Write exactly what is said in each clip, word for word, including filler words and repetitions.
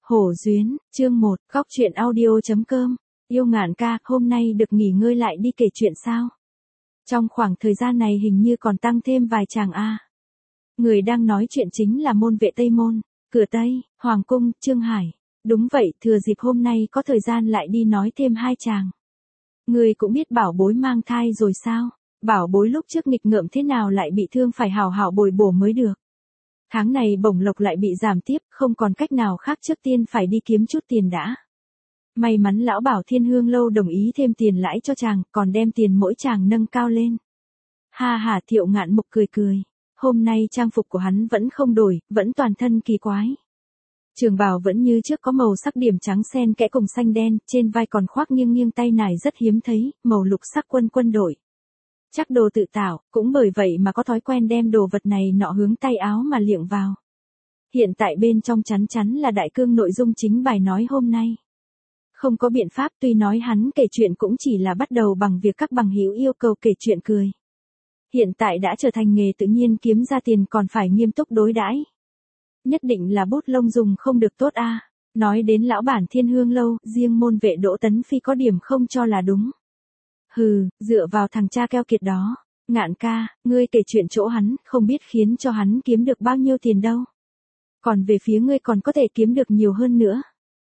Hổ Duyến, chương một, góc truyện audio.com. Yêu Ngạn ca, hôm nay được nghỉ ngơi lại đi kể chuyện sao? Trong khoảng thời gian này hình như còn tăng thêm vài chàng a. Người đang nói chuyện chính là môn vệ Tây Môn, cửa Tây, Hoàng Cung, Trương Hải. Đúng vậy, thừa dịp hôm nay có thời gian lại đi nói thêm hai chàng. Người cũng biết bảo bối mang thai rồi sao? Bảo bối lúc trước nghịch ngợm thế nào lại bị thương phải hào hào bồi bổ mới được. Tháng này bổng lộc lại bị giảm tiếp, không còn cách nào khác trước tiên phải đi kiếm chút tiền đã. May mắn lão bảo Thiên Hương Lâu đồng ý thêm tiền lãi cho chàng, còn đem tiền mỗi chàng nâng cao lên. Ha ha, Thiệu Ngạn Mục cười cười. Hôm nay trang phục của hắn vẫn không đổi, vẫn toàn thân kỳ quái. Trường bào vẫn như trước có màu sắc điểm trắng xen kẽ cùng xanh đen, trên vai còn khoác nghiêng nghiêng tay nải rất hiếm thấy, màu lục sắc quân quân đội. Chắc đồ tự tạo, cũng bởi vậy mà có thói quen đem đồ vật này nọ hướng tay áo mà liệng vào. Hiện tại bên trong chắn chắn là đại cương nội dung chính bài nói hôm nay. Không có biện pháp, tuy nói hắn kể chuyện cũng chỉ là bắt đầu bằng việc các bằng hữu yêu cầu kể chuyện cười. Hiện tại đã trở thành nghề tự nhiên kiếm ra tiền còn phải nghiêm túc đối đãi. Nhất định là bút lông dùng không được tốt a. Nói đến lão bản Thiên Hương Lâu, riêng môn vệ Đỗ Tấn Phi có điểm không cho là đúng. Hừ, dựa vào thằng cha keo kiệt đó. Ngạn ca, ngươi kể chuyện chỗ hắn, không biết khiến cho hắn kiếm được bao nhiêu tiền đâu. Còn về phía ngươi còn có thể kiếm được nhiều hơn nữa.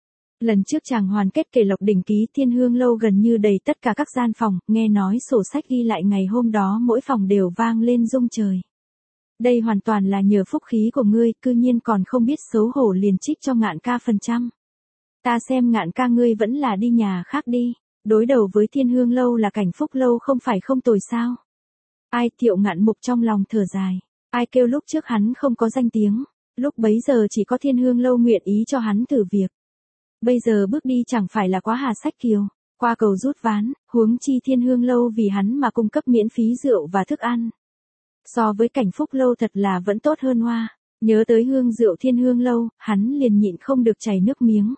Lần trước chàng hoàn kết kể lộc đỉnh ký Thiên Hương Lâu gần như đầy tất cả các gian phòng, nghe nói sổ sách ghi lại ngày hôm đó mỗi phòng đều vang lên rung trời. Đây hoàn toàn là nhờ phúc khí của ngươi, cư nhiên còn không biết xấu hổ liền trích cho Ngạn ca phần trăm. Ta xem Ngạn ca ngươi vẫn là đi nhà khác đi. Đối đầu với Thiên Hương Lâu là Cảnh Phúc Lâu không phải không tồi sao? Ai, Thiệu Ngạn Mục trong lòng thở dài. Ai kêu lúc trước hắn không có danh tiếng, lúc bấy giờ chỉ có Thiên Hương Lâu nguyện ý cho hắn thử việc. Bây giờ bước đi chẳng phải là quá hà sách kiều, qua cầu rút ván, huống chi Thiên Hương Lâu vì hắn mà cung cấp miễn phí rượu và thức ăn. So với Cảnh Phúc Lâu thật là vẫn tốt hơn hoa. Nhớ tới hương rượu Thiên Hương Lâu, hắn liền nhịn không được chảy nước miếng.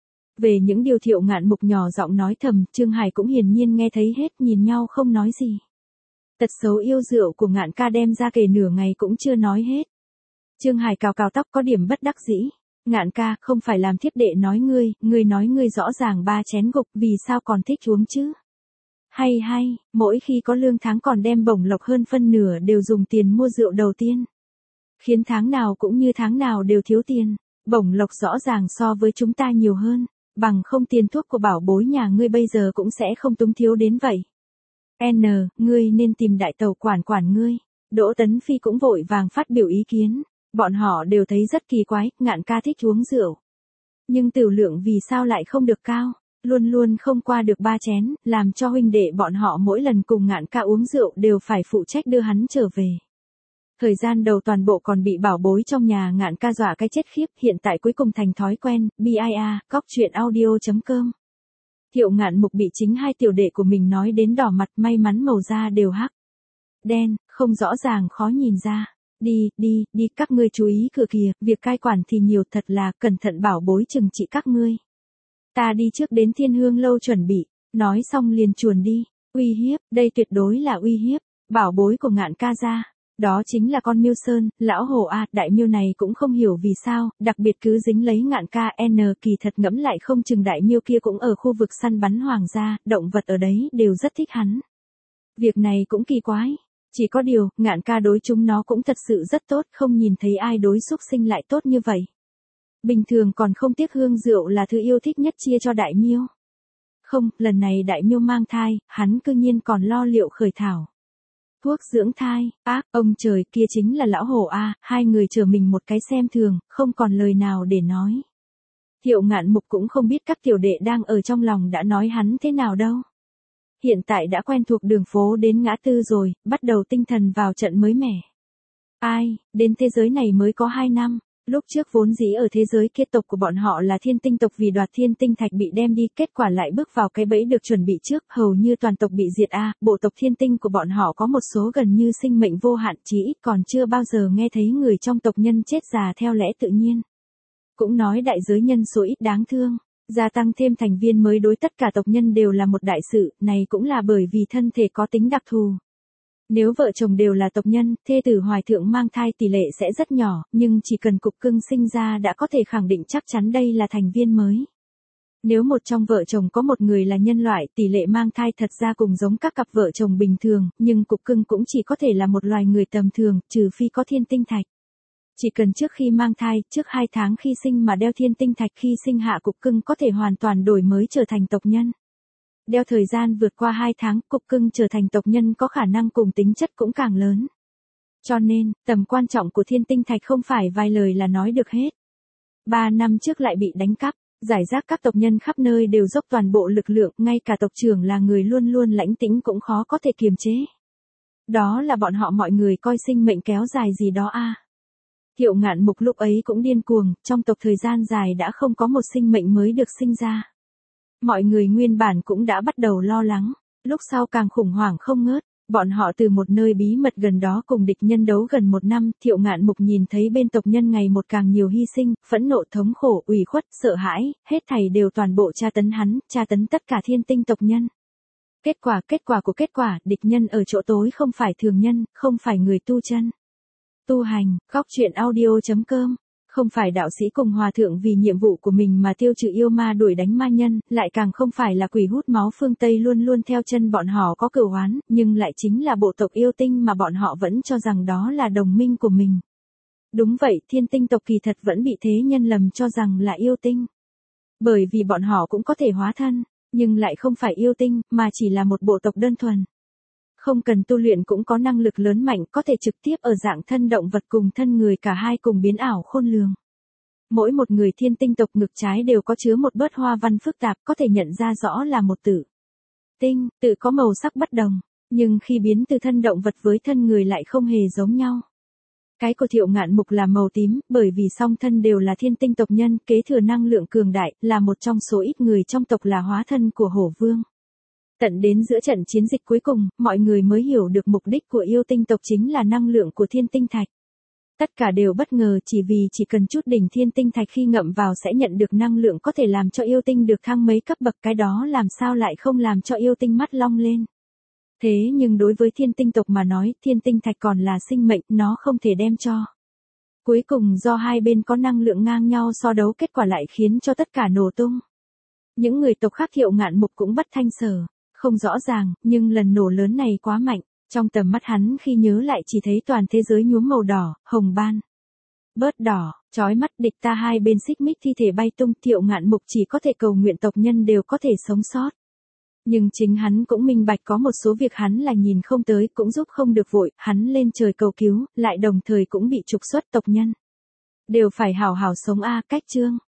Về những điều Thiệu Ngạn Mục nhỏ giọng nói thầm, Trương Hải cũng hiển nhiên nghe thấy hết, nhìn nhau không nói gì. Tật xấu yêu rượu của Ngạn ca đem ra kể nửa ngày cũng chưa nói hết. Trương Hải cào cào tóc có điểm bất đắc dĩ. Ngạn ca, không phải làm thiết đệ nói ngươi, ngươi nói ngươi rõ ràng ba chén gục, vì sao còn thích uống chứ? Hay hay, mỗi khi có lương tháng còn đem bổng lộc hơn phân nửa đều dùng tiền mua rượu đầu tiên. Khiến tháng nào cũng như tháng nào đều thiếu tiền, bổng lộc rõ ràng so với chúng ta nhiều hơn. Bằng không tiền thuốc của bảo bối nhà ngươi bây giờ cũng sẽ không túng thiếu đến vậy. N, ngươi nên tìm đại tàu quản quản ngươi. Đỗ Tấn Phi cũng vội vàng phát biểu ý kiến. Bọn họ đều thấy rất kỳ quái, Ngạn ca thích uống rượu. Nhưng tửu lượng vì sao lại không được cao, luôn luôn không qua được ba chén, làm cho huynh đệ bọn họ mỗi lần cùng Ngạn ca uống rượu đều phải phụ trách đưa hắn trở về. Thời gian đầu toàn bộ còn bị bảo bối trong nhà Ngạn ca dọa cái chết khiếp, hiện tại cuối cùng thành thói quen, bia, góc truyện audio.com. Thiệu Ngạn Mục bị chính hai tiểu đệ của mình nói đến đỏ mặt, may mắn màu da đều hắc. Đen, không rõ ràng khó nhìn ra. Đi, đi, đi, các ngươi chú ý cửa kìa, việc cai quản thì nhiều thật là, cẩn thận bảo bối trừng trị các ngươi. Ta đi trước đến Thiên Hương Lâu chuẩn bị, nói xong liền chuồn đi. Uy hiếp, đây tuyệt đối là uy hiếp, bảo bối của Ngạn ca ra. Đó chính là con miêu sơn, lão hồ a, đại miêu này cũng không hiểu vì sao, đặc biệt cứ dính lấy Ngạn ca n, kỳ thật ngẫm lại không chừng đại miêu kia cũng ở khu vực săn bắn hoàng gia, động vật ở đấy đều rất thích hắn. Việc này cũng kỳ quái, chỉ có điều, Ngạn ca đối chúng nó cũng thật sự rất tốt, không nhìn thấy ai đối xúc sinh lại tốt như vậy. Bình thường còn không tiếc hương rượu là thứ yêu thích nhất chia cho đại miêu. Không, lần này đại miêu mang thai, hắn cư nhiên còn lo liệu khởi thảo. Thuốc dưỡng thai, ác, ông trời kia chính là lão hồ a, hai người chờ mình một cái xem thường, không còn lời nào để nói. Thiệu Ngạn Mục cũng không biết các tiểu đệ đang ở trong lòng đã nói hắn thế nào đâu. Hiện tại đã quen thuộc đường phố đến ngã tư rồi, bắt đầu tinh thần vào trận mới mẻ. Ai, đến thế giới này mới có hai năm, lúc trước vốn dĩ ở thế giới kia tộc của bọn họ là thiên tinh tộc vì đoạt thiên tinh thạch bị đem đi, kết quả lại bước vào cái bẫy được chuẩn bị trước, hầu như toàn tộc bị diệt a, bộ tộc thiên tinh của bọn họ có một số gần như sinh mệnh vô hạn, chí ít còn chưa bao giờ nghe thấy người trong tộc nhân chết già theo lẽ tự nhiên. Cũng nói đại giới nhân số ít đáng thương. Gia tăng thêm thành viên mới đối tất cả tộc nhân đều là một đại sự, này cũng là bởi vì thân thể có tính đặc thù. Nếu vợ chồng đều là tộc nhân, thê tử hoài thượng mang thai tỷ lệ sẽ rất nhỏ, nhưng chỉ cần cục cưng sinh ra đã có thể khẳng định chắc chắn đây là thành viên mới. Nếu một trong vợ chồng có một người là nhân loại, tỷ lệ mang thai thật ra cùng giống các cặp vợ chồng bình thường, nhưng cục cưng cũng chỉ có thể là một loài người tầm thường, trừ phi có thiên tinh thạch. Chỉ cần trước khi mang thai, trước hai tháng khi sinh mà đeo thiên tinh thạch khi sinh hạ cục cưng có thể hoàn toàn đổi mới trở thành tộc nhân. Đeo thời gian vượt qua hai tháng, cục cưng trở thành tộc nhân có khả năng cùng tính chất cũng càng lớn. Cho nên, tầm quan trọng của thiên tinh thạch không phải vài lời là nói được hết. Ba năm trước lại bị đánh cắp, giải rác các tộc nhân khắp nơi đều dốc toàn bộ lực lượng, ngay cả tộc trưởng là người luôn luôn lãnh tĩnh cũng khó có thể kiềm chế. Đó là bọn họ mọi người coi sinh mệnh kéo dài gì đó a. À. Thiệu Ngạn Mục lúc ấy cũng điên cuồng, trong tộc thời gian dài đã không có một sinh mệnh mới được sinh ra. Mọi người nguyên bản cũng đã bắt đầu lo lắng, lúc sau càng khủng hoảng không ngớt, bọn họ từ một nơi bí mật gần đó cùng địch nhân đấu gần một năm, Thiệu Ngạn Mục nhìn thấy bên tộc nhân ngày một càng nhiều hy sinh, phẫn nộ thống khổ, ủy khuất, sợ hãi, hết thảy đều toàn bộ tra tấn hắn, tra tấn tất cả thiên tinh tộc nhân. Kết quả, kết quả của kết quả, địch nhân ở chỗ tối không phải thường nhân, không phải người tu chân. Tu hành, góc truyện audio chấm com. Không phải đạo sĩ cùng hòa thượng vì nhiệm vụ của mình mà tiêu trừ yêu ma đuổi đánh ma nhân, lại càng không phải là quỷ hút máu phương Tây luôn luôn theo chân bọn họ có cửu oán, nhưng lại chính là bộ tộc yêu tinh mà bọn họ vẫn cho rằng đó là đồng minh của mình. Đúng vậy, thiên tinh tộc kỳ thật vẫn bị thế nhân lầm cho rằng là yêu tinh. Bởi vì bọn họ cũng có thể hóa thân, nhưng lại không phải yêu tinh, mà chỉ là một bộ tộc đơn thuần. Không cần tu luyện cũng có năng lực lớn mạnh, có thể trực tiếp ở dạng thân động vật cùng thân người cả hai cùng biến ảo khôn lường. Mỗi một người thiên tinh tộc ngực trái đều có chứa một bớt hoa văn phức tạp, có thể nhận ra rõ là một tử tinh, tự có màu sắc bất đồng, nhưng khi biến từ thân động vật với thân người lại không hề giống nhau. Cái của Thiệu Ngạn Mục là màu tím, bởi vì song thân đều là thiên tinh tộc nhân, kế thừa năng lượng cường đại, là một trong số ít người trong tộc là hóa thân của Hổ Vương. Tận đến giữa trận chiến dịch cuối cùng, mọi người mới hiểu được mục đích của yêu tinh tộc chính là năng lượng của thiên tinh thạch. Tất cả đều bất ngờ chỉ vì chỉ cần chút đỉnh thiên tinh thạch khi ngậm vào sẽ nhận được năng lượng có thể làm cho yêu tinh được thăng mấy cấp bậc, cái đó làm sao lại không làm cho yêu tinh mắt long lên. Thế nhưng đối với thiên tinh tộc mà nói, thiên tinh thạch còn là sinh mệnh, nó không thể đem cho. Cuối cùng do hai bên có năng lượng ngang nhau so đấu, kết quả lại khiến cho tất cả nổ tung. Những người tộc khác Thiệu Ngạn Mục cũng bất thanh sở. Không rõ ràng, nhưng lần nổ lớn này quá mạnh, trong tầm mắt hắn khi nhớ lại chỉ thấy toàn thế giới nhuốm màu đỏ, hồng ban. Bớt đỏ, chói mắt, địch ta hai bên xích mích thi thể bay tung, Thiệu Ngạn Mục chỉ có thể cầu nguyện tộc nhân đều có thể sống sót. Nhưng chính hắn cũng minh bạch có một số việc hắn là nhìn không tới, cũng giúp không được vội, hắn lên trời cầu cứu, lại đồng thời cũng bị trục xuất tộc nhân. Đều phải hào hào sống a, cách chương.